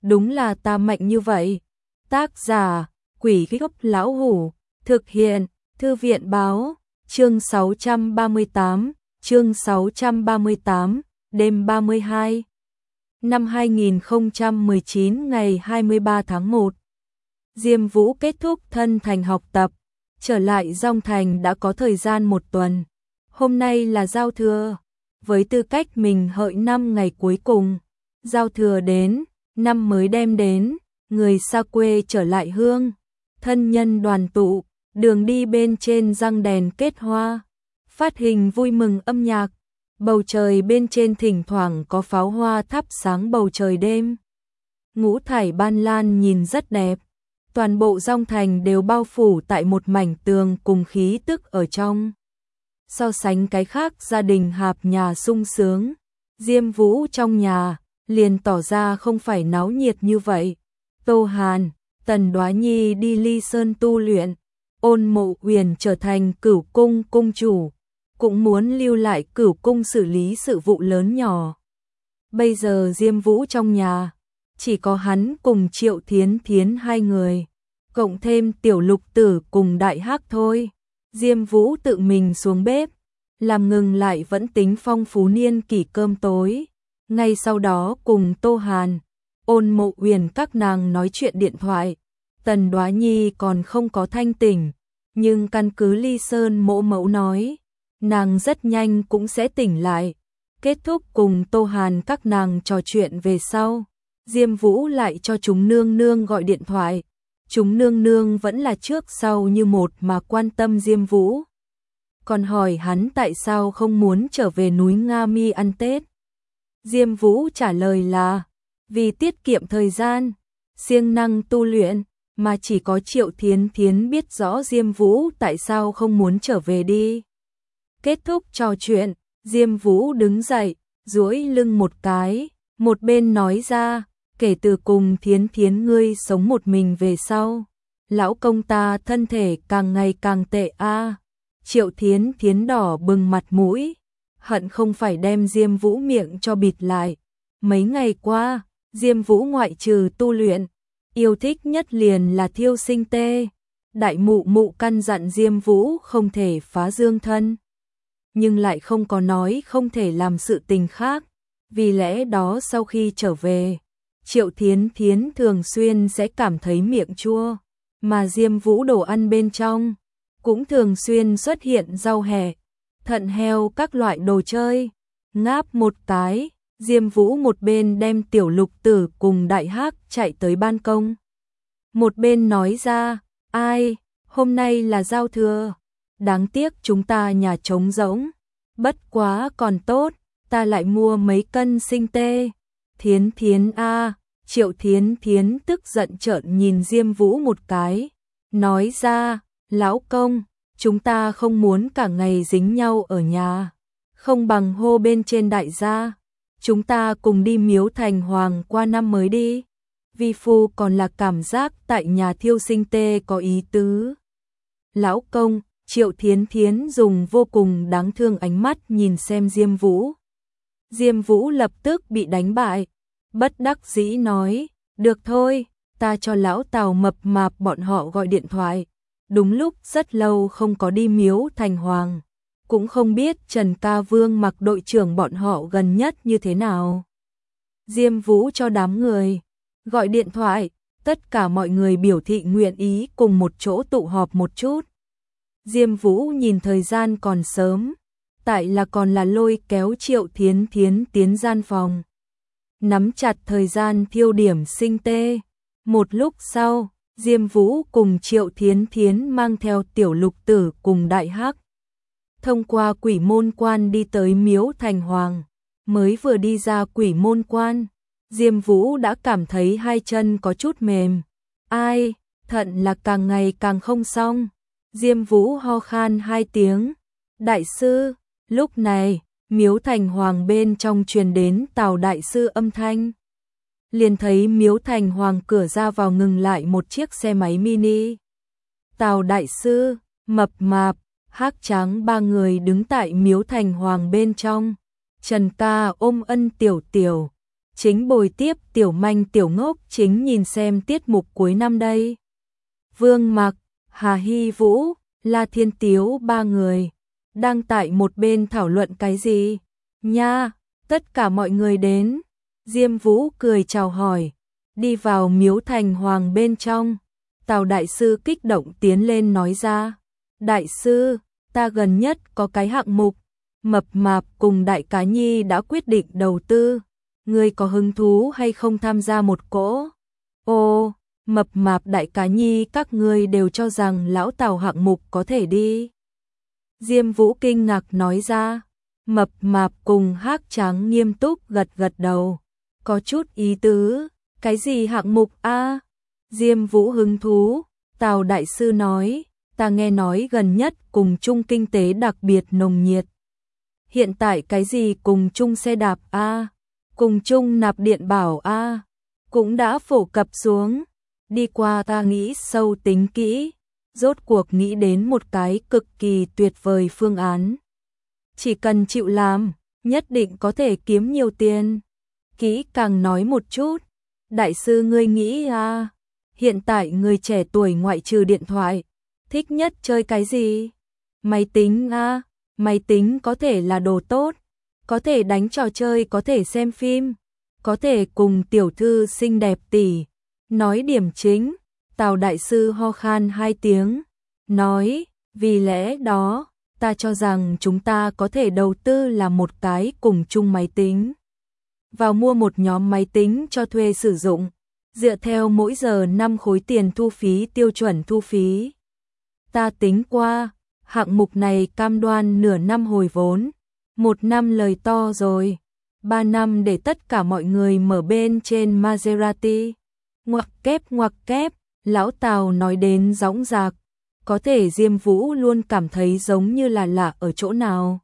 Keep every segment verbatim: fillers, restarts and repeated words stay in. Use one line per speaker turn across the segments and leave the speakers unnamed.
đúng là ta mạnh như vậy. Tác giả, Quỷ Gốc Lão Hủ, thực hiện, Thư viện Báo, chương sáu trăm ba mươi tám, chương sáu trăm ba mươi tám, đêm ba mươi hai. Năm hai nghìn không trăm mười chín ngày hai mươi ba tháng một, Diêm Vũ kết thúc thân thành học tập, trở lại Dong Thành đã có thời gian một tuần. Hôm nay là giao thừa, với tư cách mình hợi năm ngày cuối cùng. Giao thừa đến, năm mới đem đến, người xa quê trở lại hương, thân nhân đoàn tụ, đường đi bên trên răng đèn kết hoa, phát hình vui mừng âm nhạc, bầu trời bên trên thỉnh thoảng có pháo hoa thắp sáng bầu trời đêm. Ngũ thải ban lan nhìn rất đẹp, toàn bộ Dong Thành đều bao phủ tại một mảnh tường cùng khí tức ở trong. So sánh cái khác gia đình hạp nhà sung sướng, Diêm Vũ trong nhà liền tỏ ra không phải náo nhiệt như vậy. Tô Hàn, Tần Đoá Nhi đi Ly Sơn tu luyện, Ôn Mộ Huyền trở thành Cửu Cung cung chủ, cũng muốn lưu lại Cửu Cung xử lý sự vụ lớn nhỏ. Bây giờ Diêm Vũ trong nhà, chỉ có hắn cùng Triệu Thiến Thiến hai người, cộng thêm Tiểu Lục Tử cùng Đại Hắc thôi. Diêm Vũ tự mình xuống bếp, làm ngừng lại vẫn tính phong phú niên kỷ cơm tối. Ngay sau đó cùng Tô Hàn, Ôn Mộ Huyền các nàng nói chuyện điện thoại. Tần Đoá Nhi còn không có thanh tỉnh, nhưng căn cứ Ly Sơn mỗ mẫu nói, nàng rất nhanh cũng sẽ tỉnh lại. Kết thúc cùng Tô Hàn các nàng trò chuyện về sau, Diêm Vũ lại cho chúng nương nương gọi điện thoại. Chúng nương nương vẫn là trước sau như một mà quan tâm Diêm Vũ. Còn hỏi hắn tại sao không muốn trở về núi Nga Mi ăn Tết. Diêm Vũ trả lời là, vì tiết kiệm thời gian, siêng năng tu luyện, mà chỉ có Triệu Thiến Thiến biết rõ Diêm Vũ tại sao không muốn trở về đi. Kết thúc trò chuyện, Diêm Vũ đứng dậy, duỗi lưng một cái, một bên nói ra, kể từ cùng Thiến Thiến ngươi sống một mình về sau, lão công ta thân thể càng ngày càng tệ a. Triệu Thiến Thiến đỏ bừng mặt mũi, hận không phải đem Diêm Vũ miệng cho bịt lại. Mấy ngày qua, Diêm Vũ ngoại trừ tu luyện, yêu thích nhất liền là thiêu sinh tê. Đại mụ mụ căn dặn Diêm Vũ không thể phá dương thân, nhưng lại không có nói không thể làm sự tình khác. Vì lẽ đó sau khi trở về, Triệu Thiến Thiến thường xuyên sẽ cảm thấy miệng chua, mà Diêm Vũ đồ ăn bên trong cũng thường xuyên xuất hiện rau hẹ, thận heo các loại đồ chơi. Ngáp một cái, Diêm Vũ một bên đem Tiểu Lục Tử cùng Đại Hắc chạy tới ban công, một bên nói ra, ai, hôm nay là giao thừa, đáng tiếc chúng ta nhà trống rỗng, bất quá còn tốt, ta lại mua mấy cân sinh tê. Thiến Thiến a, Triệu Thiến Thiến tức giận trợn nhìn Diêm Vũ một cái, nói ra, lão công, chúng ta không muốn cả ngày dính nhau ở nhà, không bằng hô bên trên đại gia, chúng ta cùng đi Miếu Thành Hoàng qua năm mới đi. Vi phu còn là cảm giác tại nhà thiêu sinh tê có ý tứ. Lão công, Triệu Thiến Thiến dùng vô cùng đáng thương ánh mắt nhìn xem Diêm Vũ. Diêm Vũ lập tức bị đánh bại, bất đắc dĩ nói, được thôi, ta cho lão Tào mập mạp bọn họ gọi điện thoại. Đúng lúc rất lâu không có đi Miếu Thành Hoàng, cũng không biết Trần Ca Vương mặc đội trưởng bọn họ gần nhất như thế nào. Diêm Vũ cho đám người gọi điện thoại, tất cả mọi người biểu thị nguyện ý cùng một chỗ tụ họp một chút. Diêm Vũ nhìn thời gian còn sớm, tại là còn là lôi kéo Triệu Thiến Thiến tiến gian phòng, nắm chặt thời gian thiêu điểm sinh tê. Một lúc sau, Diêm Vũ cùng Triệu Thiến Thiến mang theo Tiểu Lục Tử cùng Đại Hắc thông qua Quỷ Môn Quan đi tới Miếu Thành Hoàng. Mới vừa đi ra Quỷ Môn Quan, Diêm Vũ đã cảm thấy hai chân có chút mềm. Ai, thận là càng ngày càng không xong. Diêm Vũ ho khan hai tiếng. Đại sư, lúc này, Miếu Thành Hoàng bên trong truyền đến Tào đại sư âm thanh. Liền thấy Miếu Thành Hoàng cửa ra vào ngừng lại một chiếc xe máy mini. Tào đại sư, mập mạp, Hắc Tráng ba người đứng tại Miếu Thành Hoàng bên trong. Trần Ca ôm Ân Tiểu Tiểu, chính bồi tiếp tiểu manh tiểu ngốc chính nhìn xem tiết mục cuối năm đây. Vương Mặc, Hà Hy Vũ, La Thiên Tiếu ba người đang tại một bên thảo luận cái gì? Nha, tất cả mọi người đến. Diêm Vũ cười chào hỏi, đi vào miếu thành hoàng bên trong. Tào đại sư kích động tiến lên nói ra, đại sư, ta gần nhất có cái hạng mục, Mập Mạp cùng Đại Cá Nhi đã quyết định đầu tư, ngươi có hứng thú hay không tham gia một cỗ? Ô, Mập Mạp Đại Cá Nhi các ngươi đều cho rằng lão Tào hạng mục có thể đi. Diêm Vũ kinh ngạc nói ra, Mập Mạp cùng Hắc Trắng nghiêm túc gật gật đầu, có chút ý tứ, cái gì hạng mục a? Diêm Vũ hứng thú, Tào đại sư nói, ta nghe nói gần nhất cùng chung kinh tế đặc biệt nồng nhiệt. Hiện tại cái gì cùng chung xe đạp a, cùng chung nạp điện bảo a, cũng đã phổ cập xuống. Đi qua ta nghĩ sâu tính kỹ, rốt cuộc nghĩ đến một cái cực kỳ tuyệt vời phương án. Chỉ cần chịu làm, nhất định có thể kiếm nhiều tiền. Kỹ càng nói một chút, đại sư ngươi nghĩ à, hiện tại người trẻ tuổi ngoại trừ điện thoại, thích nhất chơi cái gì? Máy tính à, máy tính có thể là đồ tốt, có thể đánh trò chơi, có thể xem phim, có thể cùng tiểu thư xinh đẹp tỷ. Nói điểm chính, Tào đại sư ho khan hai tiếng, nói, vì lẽ đó, ta cho rằng chúng ta có thể đầu tư là một cái cùng chung máy tính. Vào mua một nhóm máy tính cho thuê sử dụng, dựa theo mỗi giờ năm khối tiền thu phí tiêu chuẩn thu phí. Ta tính qua, hạng mục này cam đoan nửa năm hồi vốn, một năm lời to rồi, ba năm để tất cả mọi người mở bên trên Maserati. Ngoặc kép ngoặc kép, lão Tào nói đến dõng dạc, có thể Diêm Vũ luôn cảm thấy giống như là lạ ở chỗ nào.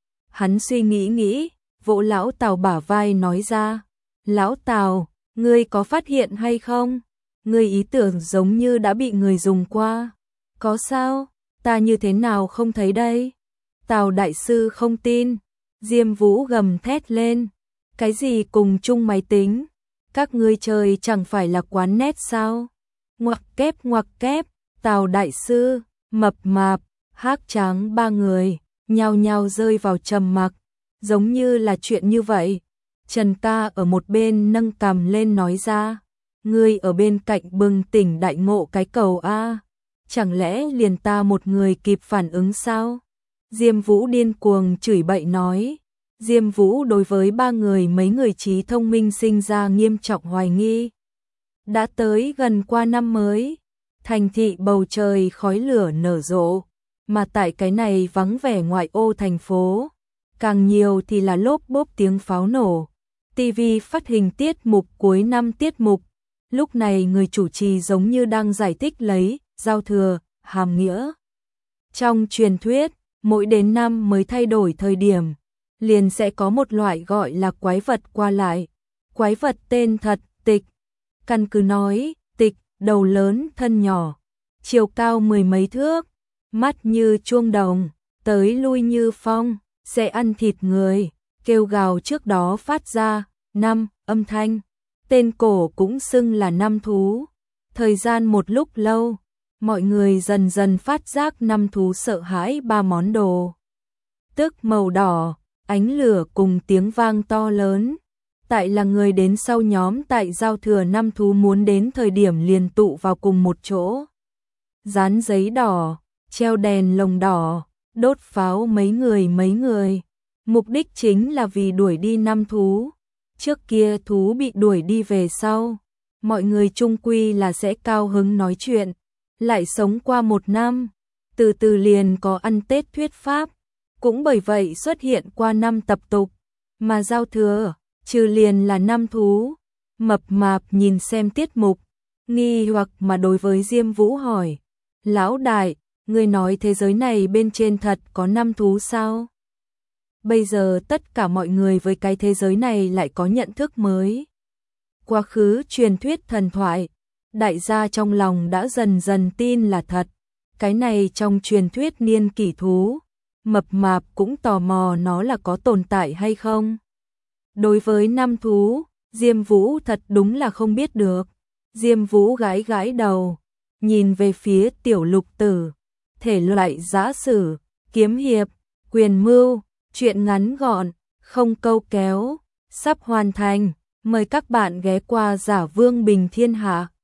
Hắn suy nghĩ nghĩ, vỗ lão Tào bả vai nói ra, lão Tào, ngươi có phát hiện hay không? Ngươi ý tưởng giống như đã bị người dùng qua. Có sao? Ta như thế nào không thấy đây? Tào đại sư không tin. Diêm Vũ gầm thét lên. Cái gì cùng chung máy tính? Các ngươi chơi chẳng phải là quán net sao? Ngoặc kép ngoặc kép, Tào đại sư, Mập Mạp, Hắc Trắng ba người, nhao nhao rơi vào trầm mặc, giống như là chuyện như vậy. Trần ca ở một bên nâng cằm lên nói ra, ngươi ở bên cạnh bừng tỉnh đại ngộ cái cầu a, chẳng lẽ liền ta một người kịp phản ứng sao? Diêm Vũ điên cuồng chửi bậy nói. Diêm Vũ đối với ba người mấy người trí thông minh sinh ra nghiêm trọng hoài nghi. Đã tới gần qua năm mới, thành thị bầu trời khói lửa nở rộ, mà tại cái này vắng vẻ ngoại ô thành phố, càng nhiều thì là lốp bốp tiếng pháo nổ. ti vi phát hình tiết mục cuối năm tiết mục, lúc này người chủ trì giống như đang giải thích lấy giao thừa, hàm nghĩa. Trong truyền thuyết, mỗi đến năm mới thay đổi thời điểm, liền sẽ có một loại gọi là quái vật qua lại. Quái vật tên thật, Tịch. Căn cứ nói, Tịch, đầu lớn thân nhỏ, chiều cao mười mấy thước, mắt như chuông đồng, tới lui như phong, sẽ ăn thịt người, kêu gào trước đó phát ra, năm, âm thanh. Tên cổ cũng xưng là năm thú. Thời gian một lúc lâu, mọi người dần dần phát giác năm thú sợ hãi ba món đồ. Tức màu đỏ, ánh lửa cùng tiếng vang to lớn. Tại là người đến sau nhóm tại giao thừa năm thú muốn đến thời điểm liền tụ vào cùng một chỗ. Dán giấy đỏ, treo đèn lồng đỏ, đốt pháo mấy người mấy người. Mục đích chính là vì đuổi đi năm thú. Trước kia thú bị đuổi đi về sau, mọi người chung quy là sẽ cao hứng nói chuyện, lại sống qua một năm, từ từ liền có ăn Tết thuyết pháp, cũng bởi vậy xuất hiện qua năm tập tục, mà giao thừa, trừ liền là năm thú. Mập Mạp nhìn xem tiết mục, nghi hoặc mà đối với Diêm Vũ hỏi, lão đại, ngươi nói thế giới này bên trên thật có năm thú sao? Bây giờ tất cả mọi người với cái thế giới này lại có nhận thức mới. Quá khứ truyền thuyết thần thoại, đại gia trong lòng đã dần dần tin là thật. Cái này trong truyền thuyết niên kỷ thú, Mập Mạp cũng tò mò nó là có tồn tại hay không. Đối với năm thú, Diêm Vũ thật đúng là không biết được. Diêm Vũ gãi gãi đầu, nhìn về phía Tiểu Lục Tử, thể loại giã sử, kiếm hiệp, quyền mưu, truyện ngắn gọn, không câu kéo, sắp hoàn thành. Mời các bạn ghé qua Giả Vương Bình Thiên Hạ.